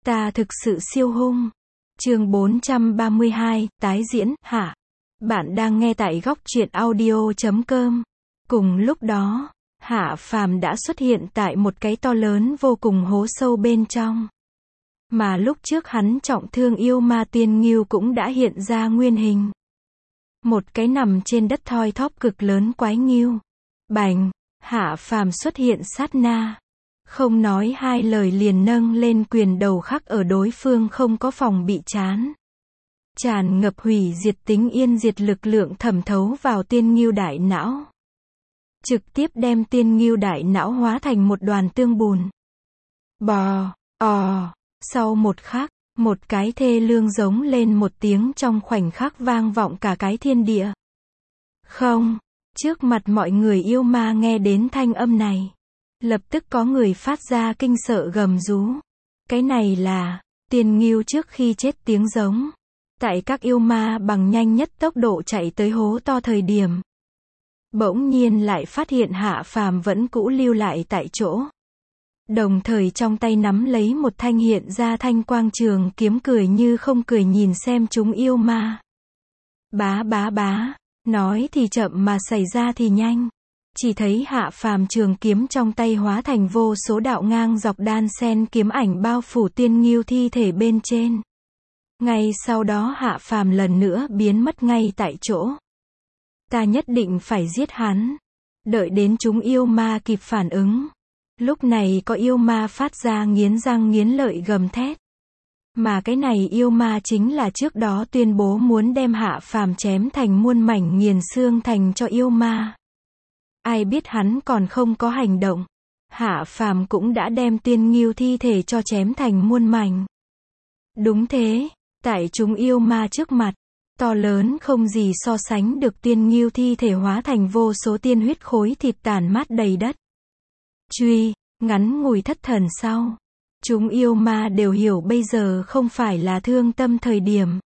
Ta thực sự siêu hung. Chương 432, tái diễn, hả? Bạn đang nghe tại góc truyện audio.com. Cùng lúc đó, Hạ Phàm đã xuất hiện tại một cái to lớn vô cùng hố sâu bên trong. Mà lúc trước hắn trọng thương yêu ma tiên ngưu cũng đã hiện ra nguyên hình. Một cái nằm trên đất thoi thóp cực lớn quái ngưu. Bành, Hạ Phàm xuất hiện sát na. Không nói hai lời liền nâng lên quyền đầu khắc ở đối phương không có phòng bị chán. Tràn ngập hủy diệt tính yên diệt lực lượng thẩm thấu vào tiên ngưu đại não. Trực tiếp đem tiên ngưu đại não hóa thành một đoàn tương bùn. Bò, sau một khắc, một cái thê lương giống lên một tiếng trong khoảnh khắc vang vọng cả cái thiên địa. Không, trước mặt mọi người yêu ma nghe đến thanh âm này. Lập tức có người phát ra kinh sợ gầm rú. Cái này là tiên ngưu trước khi chết tiếng giống. Tại các yêu ma bằng nhanh nhất tốc độ chạy tới hố to thời điểm. Bỗng nhiên lại phát hiện Hạ Phàm vẫn cũ lưu lại tại chỗ. Đồng thời trong tay nắm lấy một thanh hiện ra thanh quang trường kiếm cười như không cười nhìn xem chúng yêu ma. Bá, nói thì chậm mà xảy ra thì nhanh. Chỉ thấy Hạ Phàm trường kiếm trong tay hóa thành vô số đạo ngang dọc đan sen kiếm ảnh bao phủ tiên ngưu thi thể bên trên. Ngay sau đó Hạ Phàm lần nữa biến mất ngay tại chỗ. Ta nhất định phải giết hắn. Đợi đến chúng yêu ma kịp phản ứng. Lúc này có yêu ma phát ra nghiến răng nghiến lợi gầm thét. Mà cái này yêu ma chính là trước đó tuyên bố muốn đem Hạ Phàm chém thành muôn mảnh nghiền xương thành cho yêu ma. Ai biết hắn còn không có hành động. Hạ Phàm cũng đã đem tiên ngưu thi thể cho chém thành muôn mảnh. Đúng thế, tại chúng yêu ma trước mặt, to lớn không gì so sánh được tiên ngưu thi thể hóa thành vô số tiên huyết khối thịt tàn mát đầy đất. Truy, ngắn ngủi thất thần sau. Chúng yêu ma đều hiểu bây giờ không phải là thương tâm thời điểm.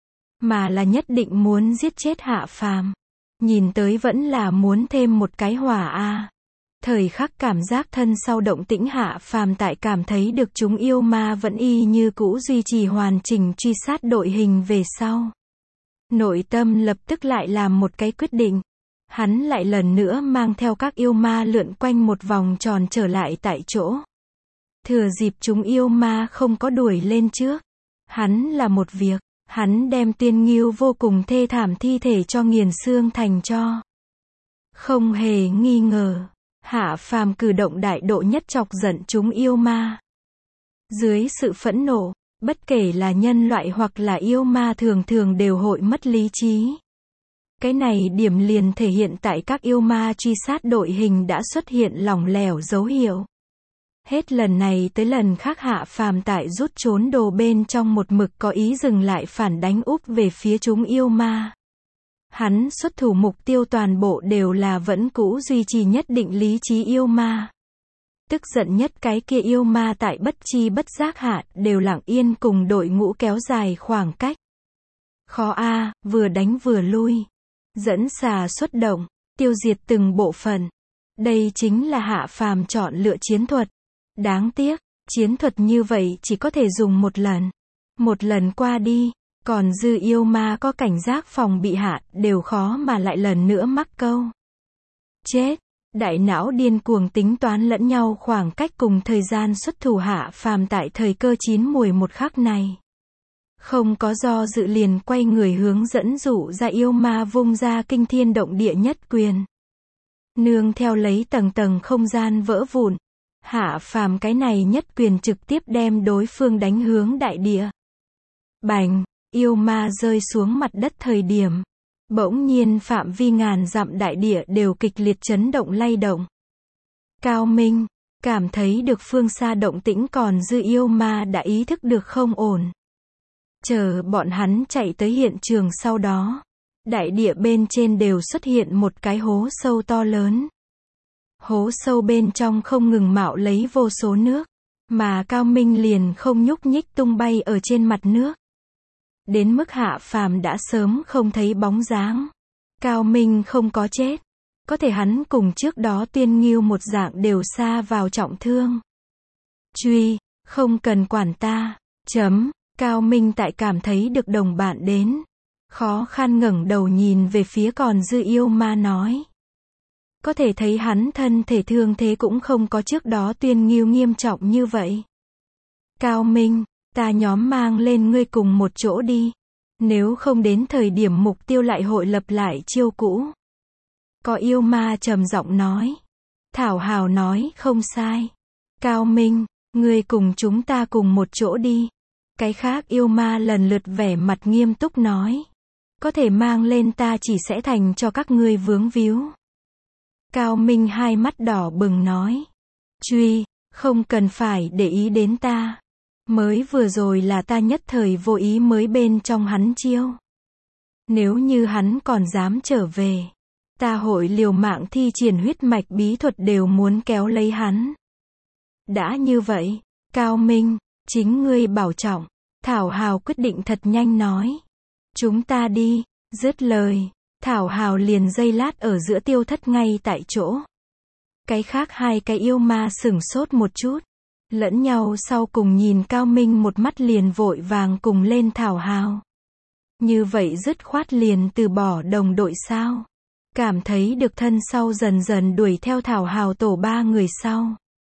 Mà là nhất định muốn giết chết Hạ Phàm. Nhìn tới vẫn là muốn thêm một cái hỏa a. Thời khắc cảm giác thân sau động tĩnh Hạ Phàm tại cảm thấy được chúng yêu ma vẫn y như cũ duy trì hoàn chỉnh truy sát đội hình về sau. Nội tâm lập tức lại làm một cái quyết định. Hắn lại lần nữa mang theo các yêu ma lượn quanh một vòng tròn trở lại tại chỗ. Thừa dịp chúng yêu ma không có đuổi lên trước. Hắn là một việc. Hắn đem tiên ngưu vô cùng thê thảm thi thể cho nghiền xương thành cho. Không hề nghi ngờ, Hạ Phàm cử động đại độ nhất chọc giận chúng yêu ma. Dưới sự phẫn nộ, bất kể là nhân loại hoặc là yêu ma thường thường đều hội mất lý trí. Cái này điểm liền thể hiện tại các yêu ma truy sát đội hình đã xuất hiện lỏng lẻo dấu hiệu. Hết lần này tới lần khác Hạ Phàm tại rút trốn đồ bên trong một mực có ý dừng lại phản đánh úp về phía chúng yêu ma. Hắn xuất thủ mục tiêu toàn bộ đều là vẫn cũ duy trì nhất định lý trí yêu ma. Tức giận nhất cái kia yêu ma tại bất chi bất giác hạ đều lặng yên cùng đội ngũ kéo dài khoảng cách. Khó a, vừa đánh vừa lui. Dẫn xà xuất động, tiêu diệt từng bộ phận. Đây chính là Hạ Phàm chọn lựa chiến thuật. Đáng tiếc, chiến thuật như vậy chỉ có thể dùng một lần. Một lần qua đi, còn dư yêu ma có cảnh giác phòng bị hạ, đều khó mà lại lần nữa mắc câu. Chết, đại não điên cuồng tính toán lẫn nhau khoảng cách cùng thời gian xuất thủ Hạ Phàm tại thời cơ chín muồi một khắc này. Không có do dự liền quay người hướng dẫn dụ ra yêu ma vung ra kinh thiên động địa nhất quyền. Nương theo lấy tầng tầng không gian vỡ vụn. Hạ Phàm cái này nhất quyền trực tiếp đem đối phương đánh hướng đại địa. Bành, yêu ma rơi xuống mặt đất thời điểm. Bỗng nhiên phạm vi ngàn dặm đại địa đều kịch liệt chấn động lay động. Cao Minh, cảm thấy được phương xa động tĩnh còn dư yêu ma đã ý thức được không ổn. Chờ bọn hắn chạy tới hiện trường sau đó. Đại địa bên trên đều xuất hiện một cái hố sâu to lớn. Hố sâu bên trong không ngừng mạo lấy vô số nước, mà Cao Minh liền không nhúc nhích tung bay ở trên mặt nước. Đến mức Hạ Phàm đã sớm không thấy bóng dáng. Cao Minh không có chết. Có thể hắn cùng trước đó tiên ngưu một dạng đều sa vào trọng thương. Truy, không cần quản ta. Cao Minh tại cảm thấy được đồng bạn đến. Khó khăn ngẩng đầu nhìn về phía còn dư yêu ma nói. Có thể thấy hắn thân thể thương thế cũng không có trước đó Tuyên Nghiêu nghiêm trọng như vậy. Cao Minh, ta nhóm mang lên ngươi cùng một chỗ đi. Nếu không đến thời điểm mục tiêu lại hội lập lại chiêu cũ. Có yêu ma trầm giọng nói. Thảo Hào nói không sai. Cao Minh, ngươi cùng chúng ta cùng một chỗ đi. Cái khác yêu ma lần lượt vẻ mặt nghiêm túc nói. Có thể mang lên ta chỉ sẽ thành cho các ngươi vướng víu. Cao Minh hai mắt đỏ bừng nói. Truy, không cần phải để ý đến ta. Mới vừa rồi là ta nhất thời vô ý mới bên trong hắn chiêu. Nếu như hắn còn dám trở về, ta hội liều mạng thi triển huyết mạch bí thuật đều muốn kéo lấy hắn. Đã như vậy, Cao Minh, chính ngươi bảo trọng. Thảo Hào quyết định thật nhanh nói. Chúng ta đi, dứt lời. Thảo Hào liền giây lát ở giữa tiêu thất ngay tại chỗ. Cái khác hai cái yêu ma sửng sốt một chút. Lẫn nhau sau cùng nhìn Cao Minh một mắt liền vội vàng cùng lên Thảo Hào. Như vậy dứt khoát liền từ bỏ đồng đội sao. Cảm thấy được thân sau dần dần đuổi theo Thảo Hào tổ ba người sau.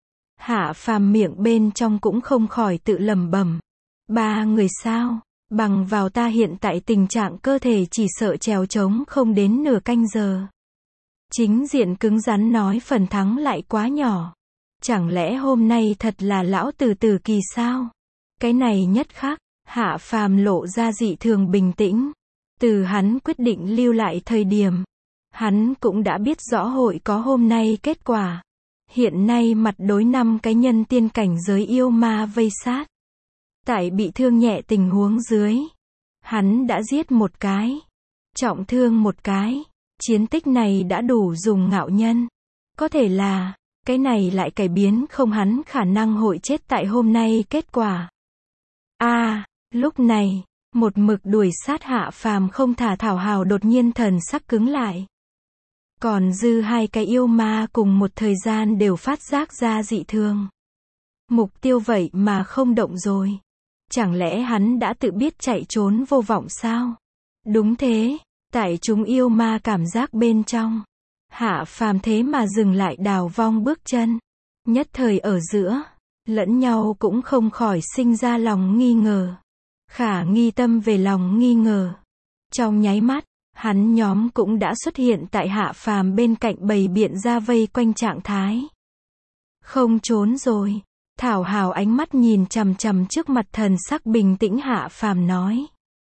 Hạ Phàm miệng bên trong cũng không khỏi tự lẩm bẩm. Ba người sao? Bằng vào ta hiện tại tình trạng cơ thể chỉ sợ trèo trống không đến nửa canh giờ. Chính diện cứng rắn nói phần thắng lại quá nhỏ. Chẳng lẽ hôm nay thật là lão tử tử kỳ sao? Cái này nhất khắc, Hạ Phàm lộ ra dị thường bình tĩnh. Từ hắn quyết định lưu lại thời điểm, hắn cũng đã biết rõ hội có hôm nay kết quả. Hiện nay mặt đối 5 cái nhân tiên cảnh giới yêu ma vây sát. Tại bị thương nhẹ tình huống dưới, hắn đã giết một cái, trọng thương một cái. Chiến tích này đã đủ dùng ngạo nhân. Có thể là, cái này lại cải biến không hắn khả năng hội chết tại hôm nay kết quả. Lúc này, một mực đuổi sát Hạ Phàm không thả Thảo Hào đột nhiên thần sắc cứng lại. Còn dư hai cái yêu ma cùng một thời gian đều phát giác ra dị thường. Mục tiêu vậy mà không động rồi. Chẳng lẽ hắn đã tự biết chạy trốn vô vọng sao? Đúng thế, tại chúng yêu ma cảm giác bên trong. Hạ Phàm thế mà dừng lại đào vong bước chân. Nhất thời ở giữa, lẫn nhau cũng không khỏi sinh ra lòng nghi ngờ. Khả nghi tâm về lòng nghi ngờ. Trong nháy mắt, hắn nhóm cũng đã xuất hiện tại Hạ Phàm bên cạnh bầy biện ra vây quanh trạng thái. Không trốn rồi. Thảo Hào ánh mắt nhìn chằm chằm trước mặt thần sắc bình tĩnh Hạ Phàm nói.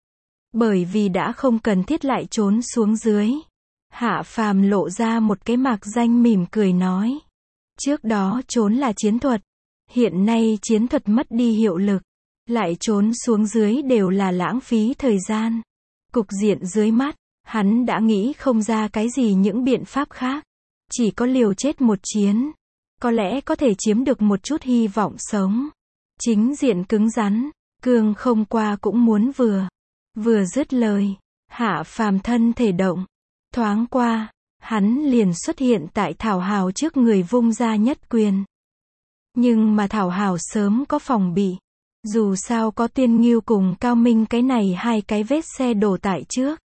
Bởi vì đã không cần thiết lại trốn xuống dưới. Hạ Phàm lộ ra một cái mạc danh mỉm cười nói. Trước đó trốn là chiến thuật. Hiện nay chiến thuật mất đi hiệu lực. Lại trốn xuống dưới đều là lãng phí thời gian. Cục diện dưới mắt, hắn đã nghĩ không ra cái gì những biện pháp khác. Chỉ có liều chết một chiến. Có lẽ có thể chiếm được một chút hy vọng sống. Chính diện cứng rắn, cương không qua cũng muốn vừa dứt lời, Hạ Phàm thân thể động. Thoáng qua, hắn liền xuất hiện tại Thảo Hào trước người vung ra nhất quyền. Nhưng mà Thảo Hào sớm có phòng bị. Dù sao có Tuyên Nghiêu cùng Cao Minh cái này hai cái vết xe đổ tại trước.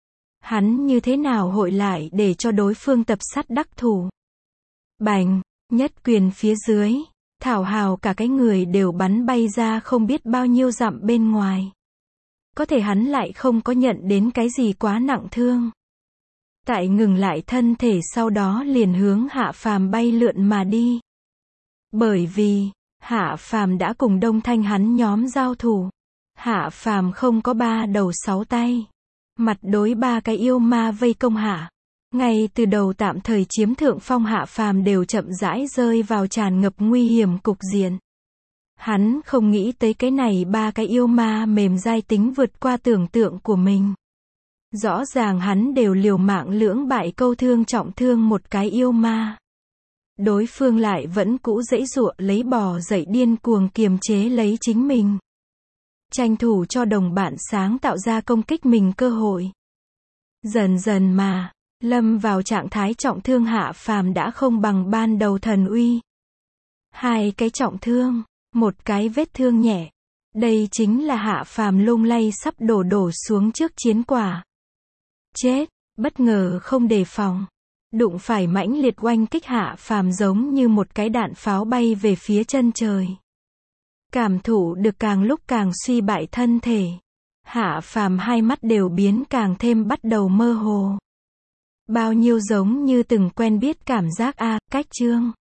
Hắn như thế nào hội lại để cho đối phương tập sát đắc thủ. Bành, nhất quyền phía dưới, Thảo Hào cả cái người đều bắn bay ra không biết bao nhiêu dặm bên ngoài. Có thể hắn lại không có nhận đến cái gì quá nặng thương. Tại ngừng lại thân thể sau đó liền hướng Hạ Phàm bay lượn mà đi. Bởi vì, Hạ Phàm đã cùng Đông Thanh hắn nhóm giao thủ. Hạ Phàm không có 3 đầu 6 tay. Mặt đối 3 cái yêu ma vây công Hạ. Ngay từ đầu tạm thời chiếm thượng phong Hạ Phàm đều chậm rãi rơi vào tràn ngập nguy hiểm cục diện. Hắn không nghĩ tới cái này 3 cái yêu ma mềm dai tính vượt qua tưởng tượng của mình. Rõ ràng hắn đều liều mạng lưỡng bại câu thương trọng thương một cái yêu ma. Đối phương lại vẫn cũ giãy giụa lấy bò dậy điên cuồng kiềm chế lấy chính mình. Tranh thủ cho đồng bạn sáng tạo ra công kích mình cơ hội. Dần dần mà, lâm vào trạng thái trọng thương Hạ Phàm đã không bằng ban đầu thần uy. 2 cái trọng thương, 1 cái vết thương nhẹ. Đây chính là Hạ Phàm lung lay sắp đổ xuống trước chiến quả. Chết, bất ngờ không đề phòng. Đụng phải mãnh liệt oanh kích Hạ Phàm giống như một cái đạn pháo bay về phía chân trời. Cảm thụ được càng lúc càng suy bại thân thể. Hạ Phàm hai mắt đều biến càng thêm bắt đầu mơ hồ. Bao nhiêu giống như từng quen biết cảm giác cách Chương.